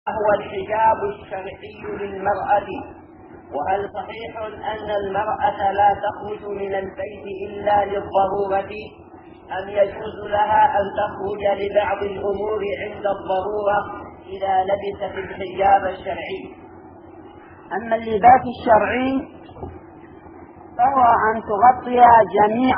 هو الحجاب الشرعي للمرأة؟ وهل صحيح أن المرأة لا تخرج من البيت إلا للضرورة، أم يجوز لها أن تخرج لبعض الأمور عند الضرورة إذا لبست الحجاب الشرعي؟ أما اللباس الشرعي فهو أن تغطي جميع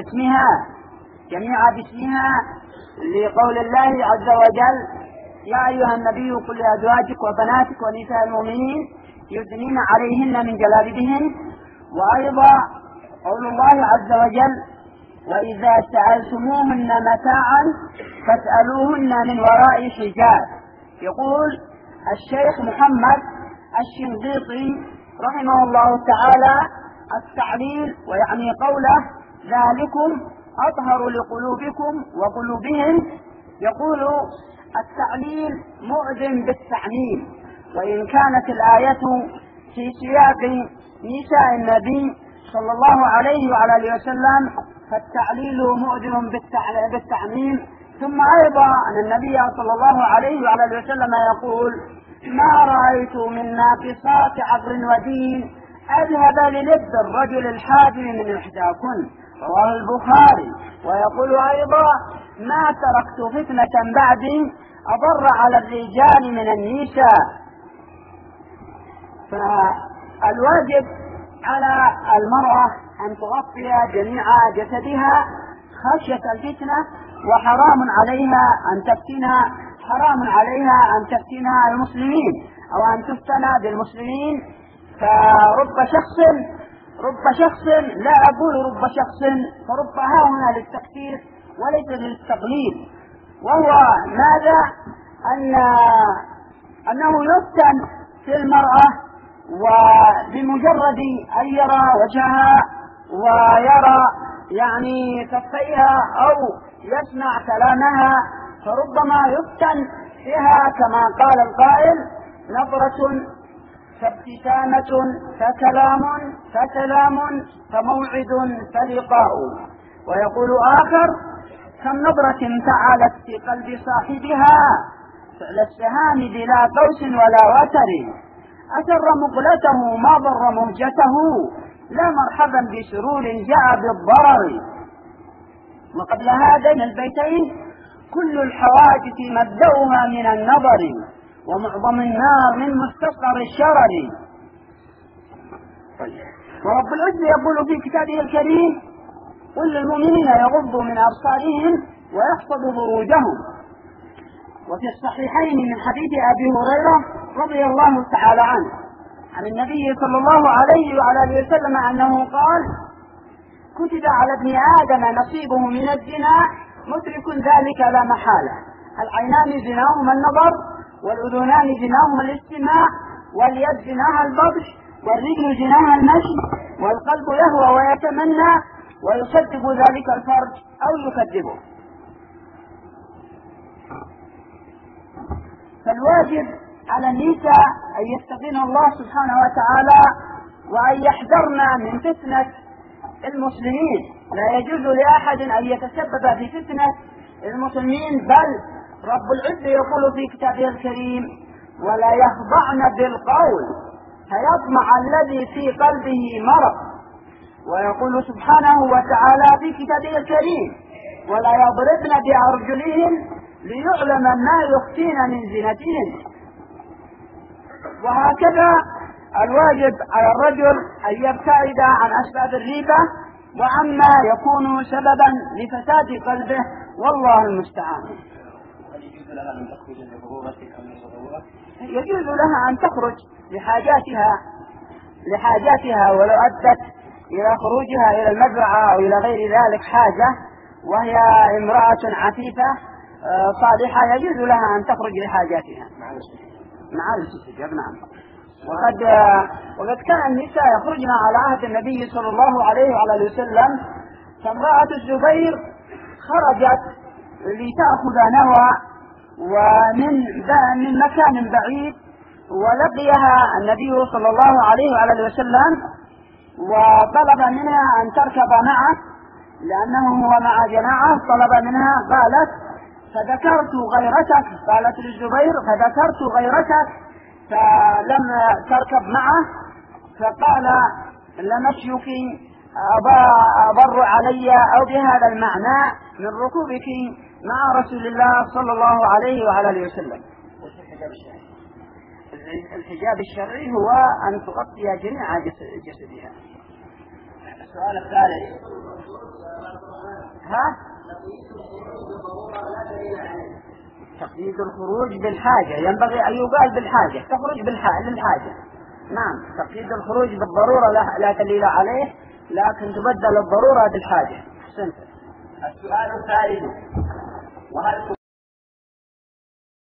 جسمها لقول الله عز وجل: يا أيها النبي قل لأزواجك وبناتك ونساء المؤمنين يدنين عليهن من جلابيبهن. وأيضا قول الله عز وجل: وإذا سألتموهن متاعا فاسألوهن من وراء حجاب. يقول الشيخ محمد الشنقيطي رحمه الله تعالى: التعليل ويعني قوله: ذلكم أطهر لقلوبكم وقلوبهم. يقول التعليل مؤذن بالتعميم، وإن كانت الآية في سياق نساء النبي صلى الله عليه وعلى آله وسلم فالتعليل مؤذن بالتعميم. ثم أيضا أن النبي صلى الله عليه وعلى آله وسلم يقول: ما رأيت من ناقصات عقل ودين أذهب للب الرجل الحاجم من إحداكن، رواه البخاري. ويقول أيضا: ما تركت فتنة بعدي أضر على الرجال من النساء. فالواجب على المرأة أن تغطي جميع جسدها خشية الفتنة، وحرام عليها أن تفتن المسلمين أو أن تفتن بالمسلمين. فرب شخص لا أقول رب شخص، فرب هنا للتكثير وليس للتقليل، وهو ماذا؟ أنه يفتن في المرأة، وبمجرد أن يرى وجهها ويرى يعني كفيها أو يسمع كلامها فربما يفتن بها، كما قال القائل: نظرة فابتسامة فكلام فموعد فلقاء. ويقول آخر: كم نظرة فعلت في قلب صاحبها فعل السهام بلا قوس ولا وتر، أسر مقلته ما ضر مهجته، لا مرحبا بسرور جاء بالضرر. وقبل هذين البيتين: كل الحوادث مبدأها من النظر، ومعظم النار من مستصغر الشرر. ورب العزة يقول في كتابه الكريم: قل للمؤمنين يغضوا من أبصارهم ويحفظوا فروجهم. وفي الصحيحين من حديث أبي هريرة رضي الله تعالى عنه عن النبي صلى الله عليه وعلى آله وسلم أنه قال: كتب على ابن آدم نصيبه من الزنا مترك ذلك لا محالة، العينان زناهما النظر، والأذنان زناهما الاستماع، واليد زناها البطش، والرجل زناها المشي، والقلب يهوى ويتمنى، ويصدق ذلك الفرج أو يكذبه. فالواجب على النساء أن يتقين الله سبحانه وتعالى، وأن يحذرن من فتنة المسلمين. لا يجوز لأحد أن يتسبب في فتنة المسلمين، بل رب العزة يقول في كتابه الكريم: ولا يخضعن بالقول فيطمع الذي في قلبه مرض. ويقول سبحانه وتعالى في كتابه الكريم: ولا يضربن بأرجلهن ليعلم ما يخفين من زينتهن. وهكذا الواجب على الرجل أن يبتعد عن أسباب الريبة وعما يكون سببا لفساد قلبه، والله المستعان. يجوز لها أن تخرج لحاجاتها ولو أدت إلى خروجها إلى المزرعة أو إلى غير ذلك حاجة، وهي امرأة عفيفة صالحة، يجوز لها أن تخرج لحاجاتها مع الاستجابة. نعم. وقد كان النساء يخرجن على عهد النبي صلى الله عليه وعلى آله وسلم. فامرأة الزبير خرجت لتأخذ نوى ومن مكان بعيد، ولقيها النبي صلى الله عليه وعلى آله وسلم وطلب منها أن تركب معه، لأنه هو مع جماعة. طلب منها قالت: فذكرت غيرتك، قالت للزبير فذكرت غيرتك فلم تركب معه، فقال لمشيك أضر علي أو بهذا المعنى من ركوبك مع رسول الله صلى الله عليه وعلى اله وسلم. الحجاب الشرعي هو أن تغطي جميع جسدها. السؤال الثالث، تقييد الخروج بالحاجة، ينبغي أن يقال بالحاجة، تخرج للحاجة. نعم، تقييد الخروج بالضرورة لا دليل عليه، لكن تبدل الضرورة بالحاجة. السؤال الثالث، وهل